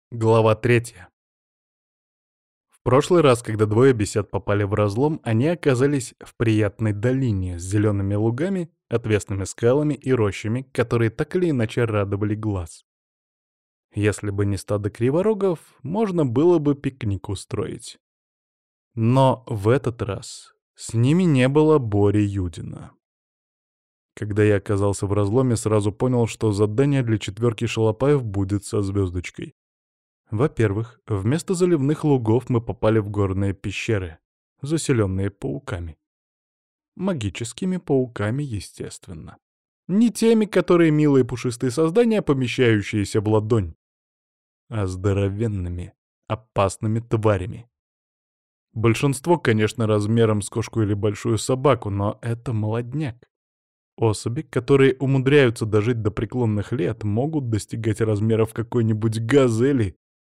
Глава 3. В прошлый раз, когда двое бесед попали в разлом, они оказались в приятной долине с зелеными лугами, отвесными скалами и рощами, которые так или иначе радовали глаз. Если бы не стадо криворогов, можно было бы пикник устроить. Но в этот раз с ними не было Бори Юдина. Когда я оказался в разломе, сразу понял, что задание для четверки шалопаев будет со звездочкой. Во-первых, вместо заливных лугов мы попали в горные пещеры, заселенные пауками. Магическими пауками, естественно. Не теми, которые милые пушистые создания, помещающиеся в ладонь, а здоровенными, опасными тварями. Большинство, конечно, размером с кошку или большую собаку, но это молодняк. Особи, которые умудряются дожить до преклонных лет, могут достигать размеров какой-нибудь газели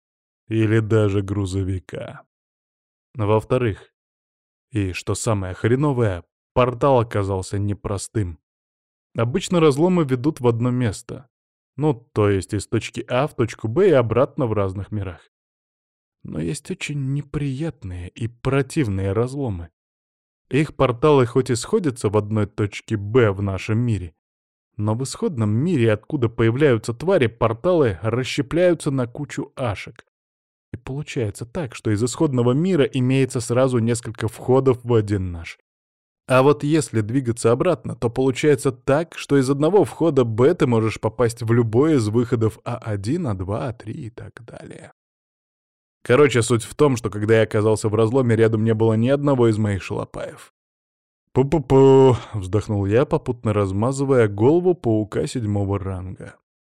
или даже грузовика. Во-вторых, и что самое хреновое, портал оказался непростым. Обычно разломы ведут в одно место. Ну, то есть из точки А в точку Б и обратно в разных мирах. Но есть очень неприятные и противные разломы. Их порталы хоть и сходятся в одной точке Б в нашем мире, но в исходном мире, откуда появляются твари, порталы расщепляются на кучу ашек. И получается так, что из исходного мира имеется сразу несколько входов в один наш. А вот если двигаться обратно, то получается так, что из одного входа Б ты можешь попасть в любой из выходов А1, А2, А3 и так далее. Короче, суть в том, что когда я оказался в разломе, рядом не было ни одного из моих шалопаев. «Пу-пу-пу!» — вздохнул я, попутно размазывая голову паука 7-го ранга.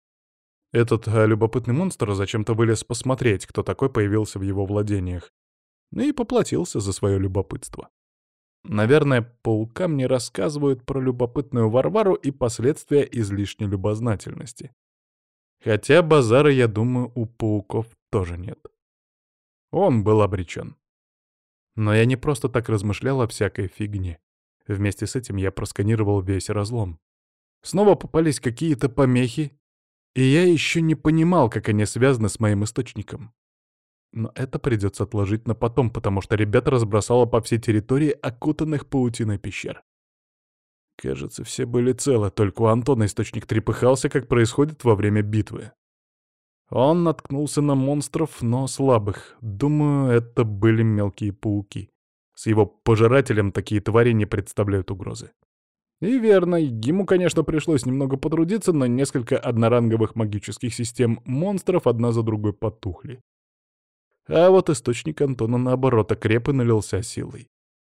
Этот любопытный монстр зачем-то вылез посмотреть, кто такой появился в его владениях. Ну и поплатился за свое любопытство. Наверное, паукам не рассказывают про любопытную Варвару и последствия излишней любознательности. Хотя базара, я думаю, у пауков тоже нет. Он был обречен. Но я не просто так размышлял о всякой фигне. Вместе с этим я просканировал весь разлом. Снова попались какие-то помехи, и я еще не понимал, как они связаны с моим источником. Но это придется отложить на потом, потому что ребята разбросало по всей территории окутанных паутиной пещер. Кажется, все были целы, только у Антона источник трепыхался, как происходит во время битвы. Он наткнулся на монстров, но слабых. Думаю, это были мелкие пауки. С его пожирателем такие твари не представляют угрозы. И верно, ему, конечно, пришлось немного потрудиться, но несколько одноранговых магических систем монстров одна за другой потухли. А вот источник Антона, наоборот, окреп и налился силой.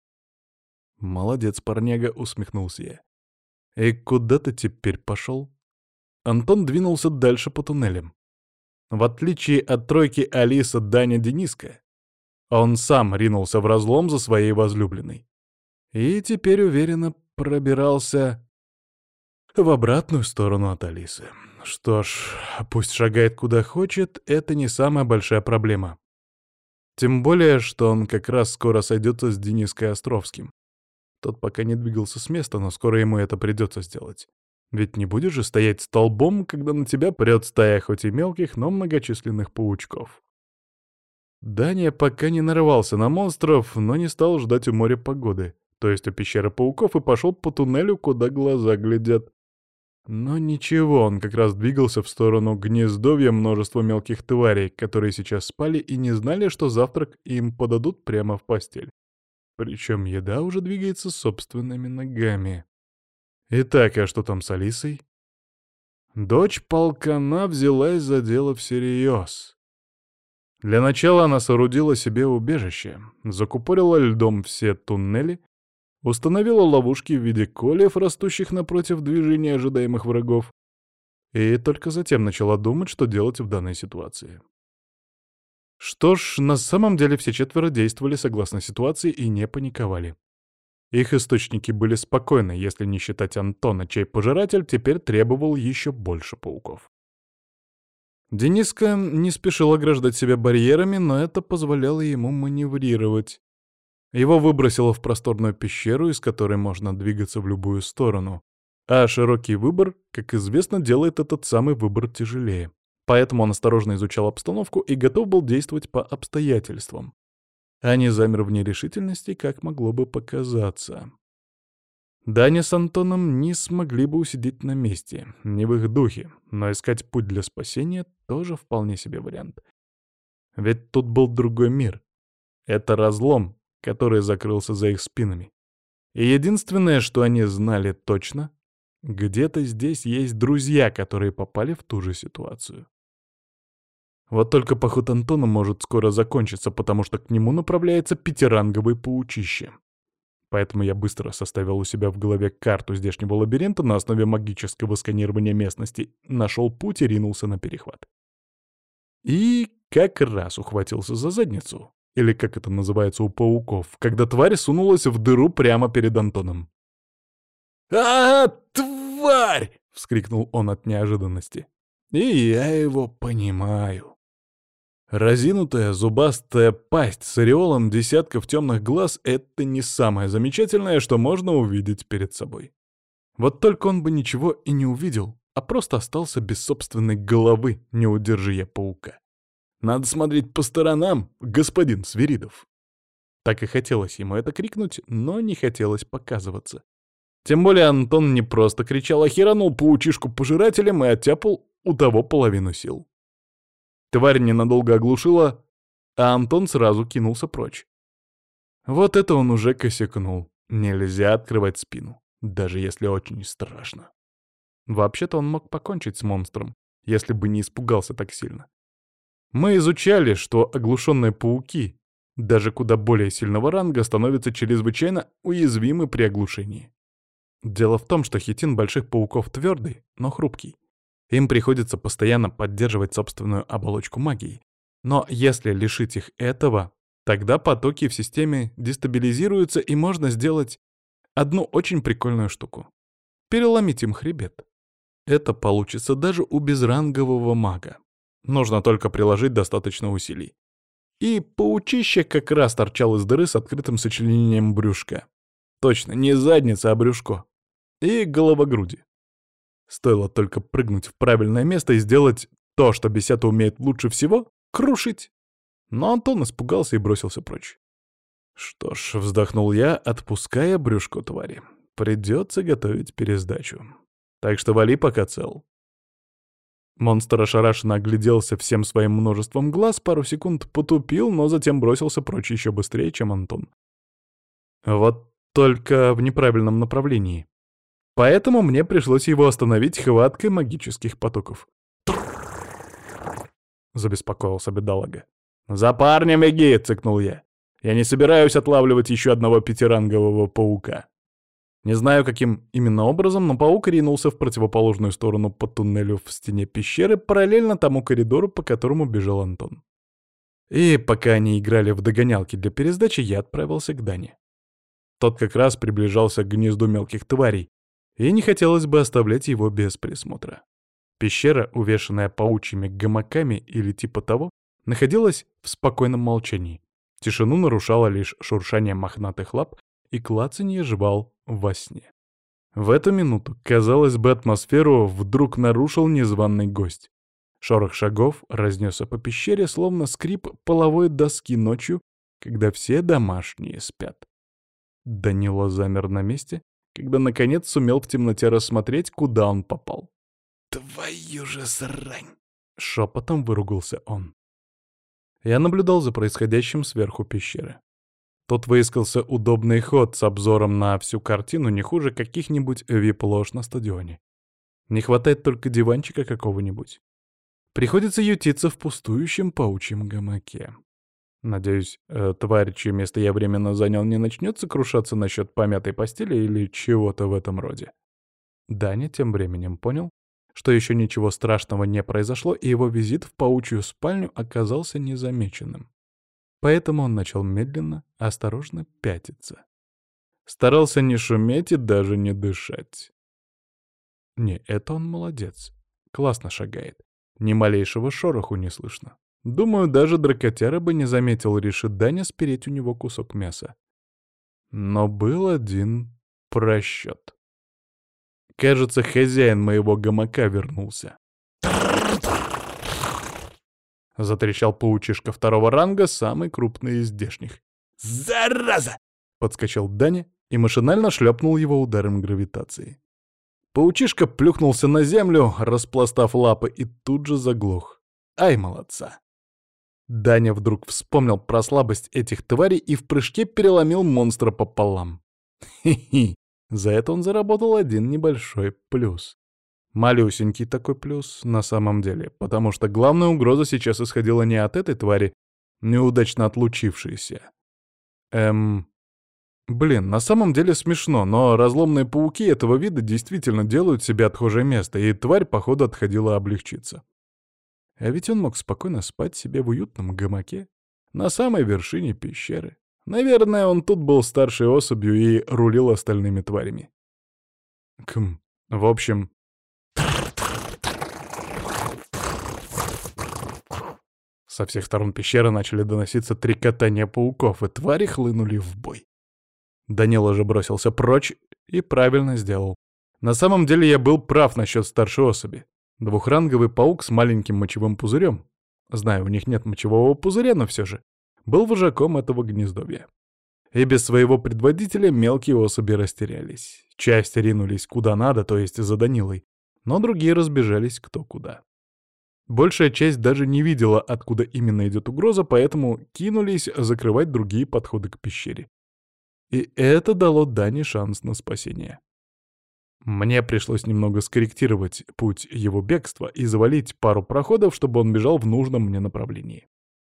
«Молодец, парняга», — усмехнулся я. «И куда ты теперь пошел?» Антон двинулся дальше по туннелям. В отличие от тройки Алиса, Даня, Дениска, он сам ринулся в разлом за своей возлюбленной. И теперь уверенно пробирался в обратную сторону от Алисы. Что ж, пусть шагает куда хочет, это не самая большая проблема. Тем более, что он как раз скоро сойдется с Дениской Островским. Тот пока не двигался с места, но скоро ему это придется сделать. Ведь не будешь же стоять столбом, когда на тебя прет стая хоть и мелких, но многочисленных паучков. Даня пока не нарывался на монстров, но не стал ждать у моря погоды, то есть у пещеры пауков, и пошел по туннелю, куда глаза глядят. Но ничего, он как раз двигался в сторону гнездовья множества мелких тварей, которые сейчас спали и не знали, что завтрак им подадут прямо в постель. Причем еда уже двигается собственными ногами. Итак, а что там с Алисой? Дочь полкана взялась за дело всерьез. Для начала она соорудила себе убежище, закупорила льдом все туннели, установила ловушки в виде кольев, растущих напротив движения ожидаемых врагов, и только затем начала думать, что делать в данной ситуации. Что ж, на самом деле все четверо действовали согласно ситуации и не паниковали. Их источники были спокойны, если не считать Антона, чей пожиратель теперь требовал еще больше пауков. Дениска не спешил ограждать себя барьерами, но это позволяло ему маневрировать. Его выбросило в просторную пещеру, из которой можно двигаться в любую сторону. А широкий выбор, как известно, делает этот самый выбор тяжелее. Поэтому он осторожно изучал обстановку и готов был действовать по обстоятельствам, а не замер в нерешительности, как могло бы показаться. Даня с Антоном не смогли бы усидеть на месте, не в их духе, но искать путь для спасения тоже вполне себе вариант. Ведь тут был другой мир. Это разлом, который закрылся за их спинами. И единственное, что они знали точно, где-то здесь есть друзья, которые попали в ту же ситуацию. Вот только поход Антона может скоро закончиться, потому что к нему направляется пятиранговый паучище. Поэтому я быстро составил у себя в голове карту здешнего лабиринта на основе магического сканирования местности, нашел путь и ринулся на перехват. И как раз ухватился за задницу, или как это называется у пауков, когда тварь сунулась в дыру прямо перед Антоном. Тварь!» — вскрикнул он от неожиданности. И я его понимаю. Разинутая зубастая пасть с ореолом десятков темных глаз — это не самое замечательное, что можно увидеть перед собой. Вот только он бы ничего и не увидел, а просто остался без собственной головы, не удержи я паука. Надо смотреть по сторонам, господин Свиридов. Так и хотелось ему это крикнуть, но не хотелось показываться. Тем более Антон не просто кричал, а херанул паучишку пожирателем и оттяпал у того половину сил. Тварь ненадолго оглушила, а Антон сразу кинулся прочь. Вот это он уже косякнул. Нельзя открывать спину, даже если очень страшно. Вообще-то он мог покончить с монстром, если бы не испугался так сильно. Мы изучали, что оглушенные пауки, даже куда более сильного ранга, становятся чрезвычайно уязвимы при оглушении. Дело в том, что хитин больших пауков твердый, но хрупкий. Им приходится постоянно поддерживать собственную оболочку магией. Но если лишить их этого, тогда потоки в системе дестабилизируются, и можно сделать одну очень прикольную штуку. Переломить им хребет. Это получится даже у безрангового мага. Нужно только приложить достаточно усилий. И паучище как раз торчал из дыры с открытым сочленением брюшка. Точно, не задница, а брюшко. И головогруди. Стоило только прыгнуть в правильное место и сделать то, что бесята умеет лучше всего — крушить. Но Антон испугался и бросился прочь. Что ж, вздохнул я, отпуская брюшко твари. Придется готовить пересдачу. Так что вали, пока цел. Монстр ошарашенно огляделся всем своим множеством глаз, пару секунд потупил, но затем бросился прочь еще быстрее, чем Антон. Вот только в неправильном направлении. Поэтому мне пришлось его остановить хваткой магических потоков. Забеспокоился бедолага. «За парнем беги!» — цыкнул я. «Я не собираюсь отлавливать еще одного пятирангового паука». Не знаю, каким именно образом, но паук ринулся в противоположную сторону по туннелю в стене пещеры, параллельно тому коридору, по которому бежал Антон. И пока они играли в догонялки для пересдачи, я отправился к Дане. Тот как раз приближался к гнезду мелких тварей, и не хотелось бы оставлять его без присмотра. Пещера, увешанная паучьими гамаками или типа того, находилась в спокойном молчании. Тишину нарушало лишь шуршание мохнатых лап и клацанье жвал во сне. В эту минуту, казалось бы, атмосферу вдруг нарушил незваный гость. Шорох шагов разнесся по пещере, словно скрип половой доски ночью, когда все домашние спят. Данила замер на месте, когда наконец сумел в темноте рассмотреть, куда он попал. «Твою же срань!» — шепотом выругался он. Я наблюдал за происходящим сверху пещеры. Тут выискался удобный ход с обзором на всю картину не хуже каких-нибудь вип-лож на стадионе. Не хватает только диванчика какого-нибудь. Приходится ютиться в пустующем паучьем гамаке. Надеюсь, тварь, чье место я временно занял, не начнет сокрушаться насчет помятой постели или чего-то в этом роде. Даня тем временем понял, что еще ничего страшного не произошло, и его визит в паучью спальню оказался незамеченным. Поэтому он начал медленно, осторожно пятиться. Старался не шуметь и даже не дышать. Не, это он молодец. Классно шагает. Ни малейшего шороху не слышно. Думаю, даже дракотяра бы не заметил, решит Даня спереть у него кусок мяса. Но был один просчет. Кажется, хозяин моего гамака вернулся. Затрещал паучишка второго ранга, самый крупный из здешних. «Зараза!» — подскочил Даня и машинально шлепнул его ударом гравитации. Паучишка плюхнулся на землю, распластав лапы, и тут же заглох. Ай, молодца! Даня вдруг вспомнил про слабость этих тварей и в прыжке переломил монстра пополам. Хи-хи! За это он заработал один небольшой плюс. Малюсенький такой плюс на самом деле, потому что главная угроза сейчас исходила не от этой твари, неудачно отлучившейся. Блин, на самом деле смешно, но разломные пауки этого вида действительно делают себе отхожее место, и тварь, походу, отходила облегчиться. А ведь он мог спокойно спать себе в уютном гамаке на самой вершине пещеры. Наверное, он тут был старшей особью и рулил остальными тварями. В общем... Со всех сторон пещеры начали доноситься трекотания пауков, и твари хлынули в бой. Данила же бросился прочь и правильно сделал. На самом деле я был прав насчет старшей особи. Двухранговый паук с маленьким мочевым пузырем, знаю, у них нет мочевого пузыря, но все же, был вожаком этого гнездовья. И без своего предводителя мелкие особи растерялись. Часть ринулись куда надо, то есть за Данилой, но другие разбежались кто куда. Большая часть даже не видела, откуда именно идет угроза, поэтому кинулись закрывать другие подходы к пещере. И это дало Дане шанс на спасение. Мне пришлось немного скорректировать путь его бегства и завалить пару проходов, чтобы он бежал в нужном мне направлении.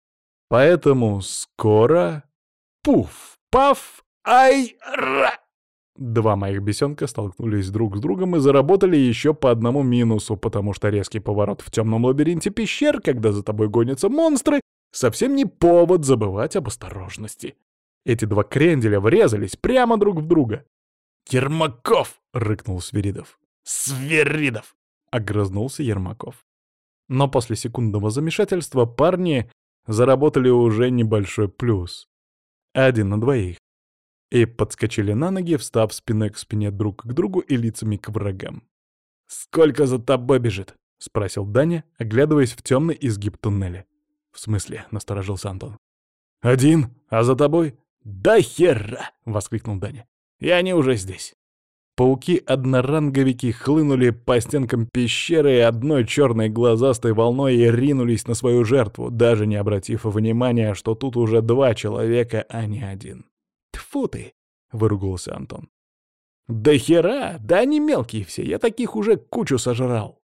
Поэтому скоро... Пуф! Паф! Ай-ра! Два моих бесенка столкнулись друг с другом и заработали еще по одному минусу, потому что резкий поворот в темном лабиринте пещер, когда за тобой гонятся монстры, совсем не повод забывать об осторожности. Эти два кренделя врезались прямо друг в друга. «Ермаков!» — рыкнул Свиридов. «Свиридов!» — огрызнулся Ермаков. Но после секундного замешательства парни заработали уже небольшой плюс. 1 на 2. И подскочили на ноги, встав спиной к спине друг к другу и лицами к врагам. «Сколько за тобой бежит?» — спросил Даня, оглядываясь в темный изгиб туннеля. «В смысле?» — насторожился Антон. «1, а за тобой?» «Да хера!» — воскликнул Даня. «И они уже здесь». Пауки-одноранговики хлынули по стенкам пещеры одной черной глазастой волной и ринулись на свою жертву, даже не обратив внимания, что тут уже 2 человека, а не 1. «Тьфу ты!» — выругался Антон. «Да хера! Да они мелкие все, я таких уже кучу сожрал».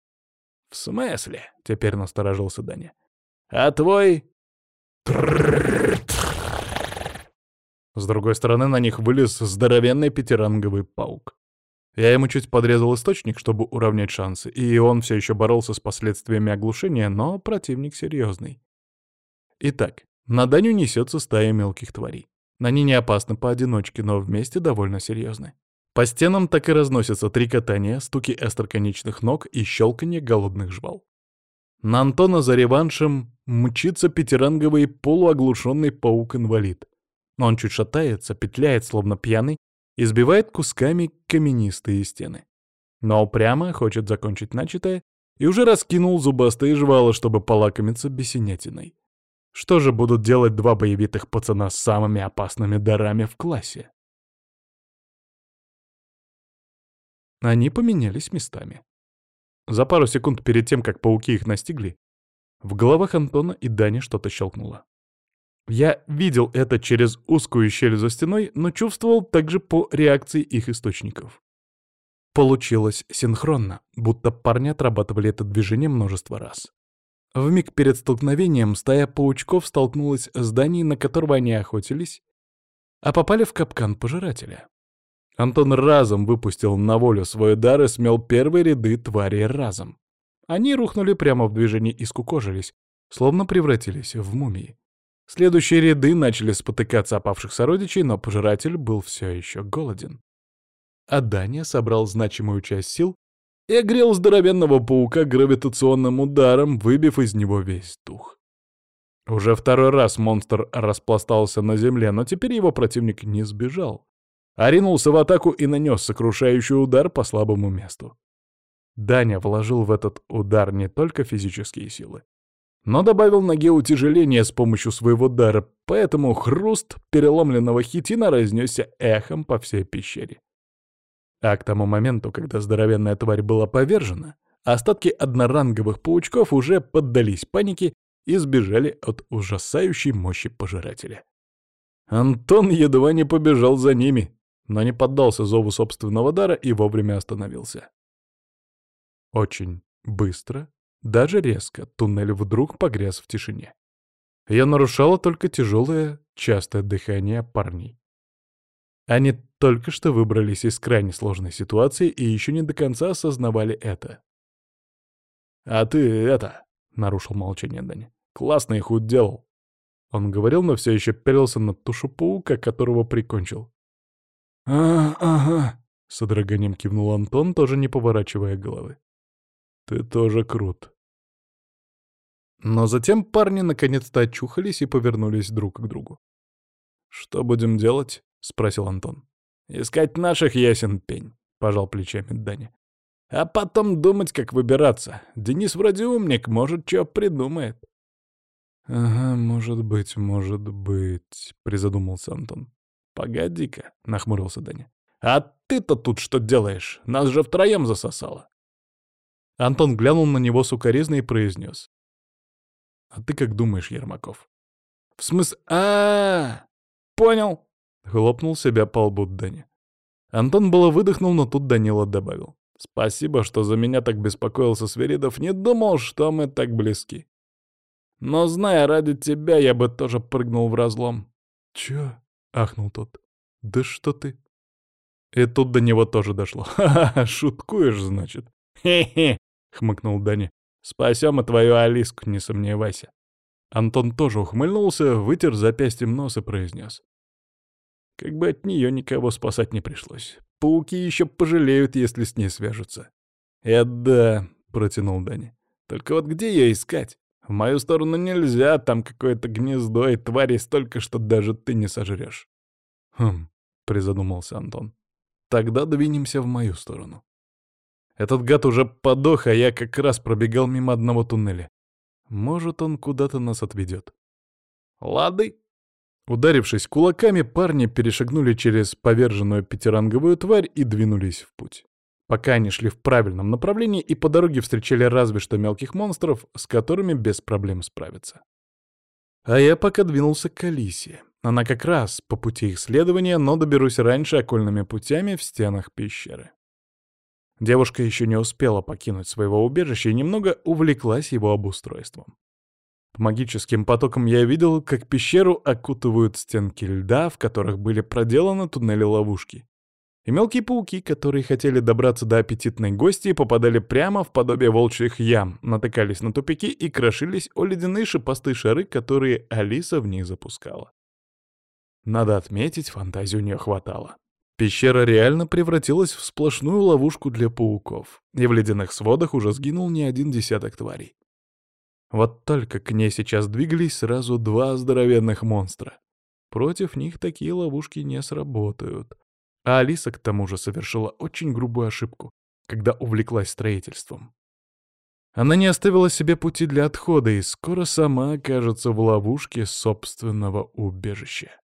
«В смысле?» — теперь насторожился Даня. «А твой...» С другой стороны на них вылез здоровенный 5-ранговый паук. Я ему чуть подрезал источник, чтобы уравнять шансы, и он все еще боролся с последствиями оглушения, но противник серьезный. Итак, на Даню несется стая мелких тварей. Они не опасны поодиночке, но вместе довольно серьезны. По стенам так и разносятся трекотания, стуки остроконечных ног и щелканье голодных жвал. На Антона за реваншем мчится 5-ранговый полуоглушенный паук-инвалид. Он чуть шатается, петляет, словно пьяный, и сбивает кусками каменистые стены. Но упрямо хочет закончить начатое и уже раскинул зубастые жвала, чтобы полакомиться бесенятиной. Что же будут делать 2 боевитых пацана с самыми опасными дарами в классе? Они поменялись местами. За пару секунд перед тем, как пауки их настигли, в головах Антона и Дани что-то щелкнуло. Я видел это через узкую щель за стеной, но чувствовал также по реакции их источников. Получилось синхронно, будто парни отрабатывали это движение множество раз. Вмиг перед столкновением стая паучков столкнулась с зданием, на которого они охотились, а попали в капкан пожирателя. Антон разом выпустил на волю свой дар и смел первые ряды тварей разом. Они рухнули прямо в движении и скукожились, словно превратились в мумии. Следующие ряды начали спотыкаться опавших сородичей, но пожиратель был все еще голоден. А Даня собрал значимую часть сил и огрел здоровенного паука гравитационным ударом, выбив из него весь дух. Уже второй раз монстр распластался на земле, но теперь его противник не сбежал, а ринулся в атаку и нанес сокрушающий удар по слабому месту. Даня вложил в этот удар не только физические силы, но добавил ноге утяжеление с помощью своего дара, поэтому хруст переломленного хитина разнесся эхом по всей пещере. А к тому моменту, когда здоровенная тварь была повержена, остатки одноранговых паучков уже поддались панике и сбежали от ужасающей мощи пожирателя. Антон едва не побежал за ними, но не поддался зову собственного дара и вовремя остановился. Очень быстро, даже резко, туннель вдруг погряз в тишине. Ее нарушало только тяжелое, частое дыхание парней. Они только что выбрались из крайне сложной ситуации и еще не до конца осознавали это. «А ты это...» — нарушил молчание Дани. «Классно их уделал». Он говорил, но все еще пялился на тушу паука, которого прикончил. Ага», — с содроганием кивнул Антон, тоже не поворачивая головы. «Ты тоже крут». Но затем парни наконец-то очухались и повернулись друг к другу. «Что будем делать?» — спросил Антон. «Искать наших, ясен пень», — пожал плечами Даня. «А потом думать, как выбираться. Денис вроде умник, может, что придумает». «Ага, может быть», — призадумался Антон. «Погоди-ка», — нахмурился Даня. «А ты-то тут что делаешь? Нас же втроем засосало». Антон глянул на него сукоризно и произнес. «А ты как думаешь, Ермаков?» «В смысле... Понял!» — хлопнул себя по лбу Даня. Антон было выдохнул, но тут Данила добавил. «Спасибо, что за меня так беспокоился Свиридов. Не думал, что мы так близки. Но, зная ради тебя, я бы тоже прыгнул в разлом». «Чё?» — ахнул тот. «Да что ты?» И тут до него тоже дошло. «Ха-ха, шуткуешь, значит?» «Хе-хе!» — хмыкнул Даня. «Спасем и твою Алиску, не сомневайся». Антон тоже ухмыльнулся, вытер запястьем нос и произнес. Как бы от нее никого спасать не пришлось. Пауки еще пожалеют, если с ней свяжутся. Да», — протянул Даня. «Только вот где ее искать? В мою сторону нельзя, там какое-то гнездо, и тварей столько, что даже ты не сожрешь». «Хм», — призадумался Антон. «Тогда двинемся в мою сторону». Этот гад уже подох, а я как раз пробегал мимо одного туннеля. Может, он куда-то нас отведет. «Лады!» Ударившись кулаками, парни перешагнули через поверженную пятиранговую тварь и двинулись в путь. Пока они шли в правильном направлении и по дороге встречали разве что мелких монстров, с которыми без проблем справиться. А я пока двинулся к Алисе. Она как раз по пути их следования, но доберусь раньше окольными путями в стенах пещеры. Девушка еще не успела покинуть своего убежища и немного увлеклась его обустройством. По магическим потокам я видел, как пещеру окутывают стенки льда, в которых были проделаны туннели-ловушки. И мелкие пауки, которые хотели добраться до аппетитной гости, попадали прямо в подобие волчьих ям, натыкались на тупики и крошились о ледяные шипастые шары, которые Алиса в них запускала. Надо отметить, фантазии у нее хватало. Пещера реально превратилась в сплошную ловушку для пауков, и в ледяных сводах уже сгинул не один десяток тварей. Вот только к ней сейчас двигались сразу два здоровенных монстра. Против них такие ловушки не сработают. А Алиса к тому же совершила очень грубую ошибку, когда увлеклась строительством. Она не оставила себе пути для отхода и скоро сама окажется в ловушке собственного убежища.